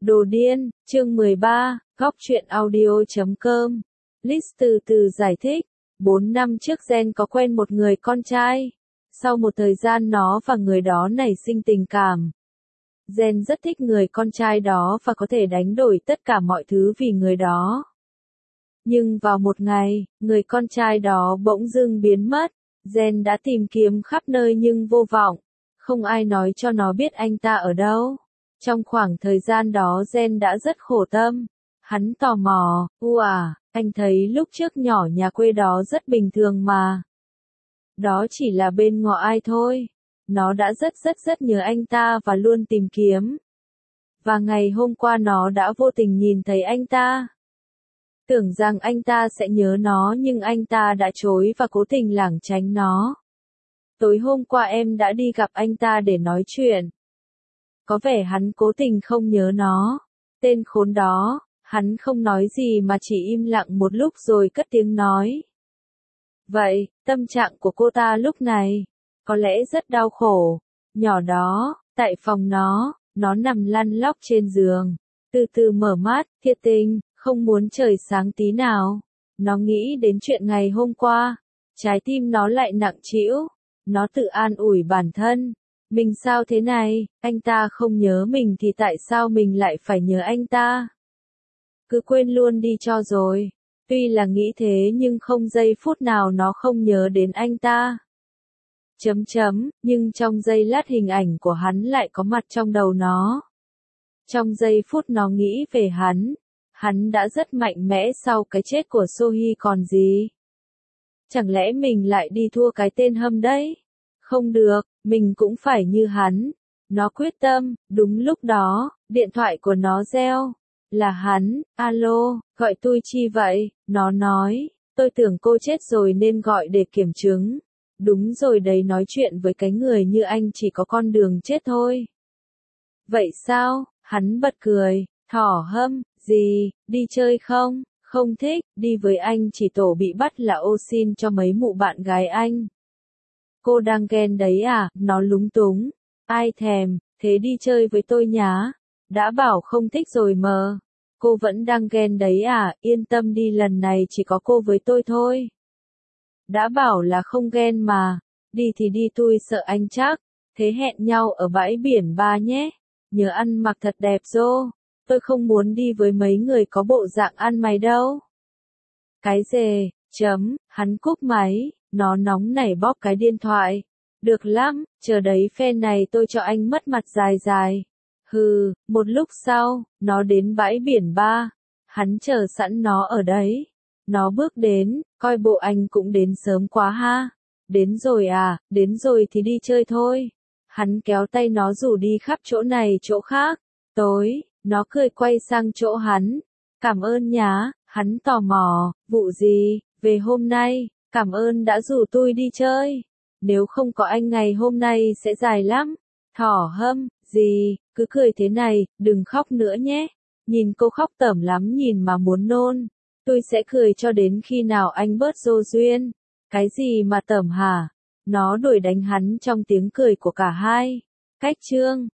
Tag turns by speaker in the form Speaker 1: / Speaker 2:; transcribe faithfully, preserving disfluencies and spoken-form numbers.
Speaker 1: Đồ điên, chương mười ba, góc truyện audio chấm com. Liz từ từ giải thích, bốn năm trước Jen có quen một người con trai. Sau một thời gian nó và người đó nảy sinh tình cảm. Jen rất thích người con trai đó và có thể đánh đổi tất cả mọi thứ vì người đó. Nhưng vào một ngày, người con trai đó bỗng dưng biến mất. Jen đã tìm kiếm khắp nơi nhưng vô vọng. Không ai nói cho nó biết anh ta ở đâu. Trong khoảng thời gian đó Jen đã rất khổ tâm. Hắn tò mò, u à, anh thấy lúc trước nhỏ nhà quê đó rất bình thường mà. Đó chỉ là bên ngõ ai thôi. Nó đã rất rất rất nhớ anh ta và luôn tìm kiếm. Và ngày hôm qua nó đã vô tình nhìn thấy anh ta. Tưởng rằng anh ta sẽ nhớ nó nhưng anh ta đã chối và cố tình lảng tránh nó. Tối hôm qua em đã đi gặp anh ta để nói chuyện. Có vẻ hắn cố tình không nhớ nó. Tên khốn đó, hắn không nói gì mà chỉ im lặng một lúc rồi cất tiếng nói. Vậy, tâm trạng của cô ta lúc này, có lẽ rất đau khổ. Nhỏ đó, tại phòng nó, nó nằm lăn lóc trên giường. Từ từ mở mắt, thiệt tình, không muốn trời sáng tí nào. Nó nghĩ đến chuyện ngày hôm qua. Trái tim nó lại nặng trĩu. Nó tự an ủi bản thân. Mình sao thế này, anh ta không nhớ mình thì tại sao mình lại phải nhớ anh ta? Cứ quên luôn đi cho rồi. Tuy là nghĩ thế nhưng không giây phút nào nó không nhớ đến anh ta. Chấm chấm, nhưng trong giây lát hình ảnh của hắn lại có mặt trong đầu nó. Trong giây phút nó nghĩ về hắn, hắn đã rất mạnh mẽ sau cái chết của Sohee còn gì. Chẳng lẽ mình lại đi thua cái tên Hâm đấy? Không được, mình cũng phải như hắn. Nó quyết tâm, đúng lúc đó, điện thoại của nó reo. Là hắn, alo, gọi tôi chi vậy? Nó nói, tôi tưởng cô chết rồi nên gọi để kiểm chứng. Đúng rồi đấy, nói chuyện với cái người như anh chỉ có con đường chết thôi. Vậy sao? Hắn bật cười, thỏ Hâm, gì, đi chơi không? Không thích, đi với anh chỉ tổ bị bắt là ô xin cho mấy mụ bạn gái anh. Cô đang ghen đấy à? Nó lúng túng. Ai thèm, thế đi chơi với tôi nhá. Đã bảo không thích rồi mờ. Cô vẫn đang ghen đấy à? Yên tâm đi, lần này chỉ có cô với tôi thôi. Đã bảo là không ghen mà. Đi thì đi, tôi sợ anh chắc. Thế hẹn nhau ở bãi biển ba nhé. Nhớ ăn mặc thật đẹp rô. Tôi không muốn đi với mấy người có bộ dạng ăn mày đâu. Cái dề, chấm, hắn cúp máy. Nó nóng nảy bóp cái điện thoại. Được lắm, chờ đấy phe này tôi cho anh mất mặt dài dài. Hừ, một lúc sau, nó đến bãi biển ba. Hắn chờ sẵn nó ở đấy. Nó bước đến, coi bộ anh cũng đến sớm quá ha. Đến rồi à, đến rồi thì đi chơi thôi. Hắn kéo tay nó rủ đi khắp chỗ này chỗ khác. Tối, nó cười quay sang chỗ hắn. Cảm ơn nhá, hắn tò mò, vụ gì, về hôm nay. Cảm ơn đã rủ tôi đi chơi. Nếu không có anh ngày hôm nay sẽ dài lắm. Thỏ Hâm, gì, cứ cười thế này, đừng khóc nữa nhé. Nhìn cô khóc tởm lắm, nhìn mà muốn nôn. Tôi sẽ cười cho đến khi nào anh bớt rô duyên. Cái gì mà tởm hả? Nó đuổi đánh hắn trong tiếng cười của cả hai. Cách chương.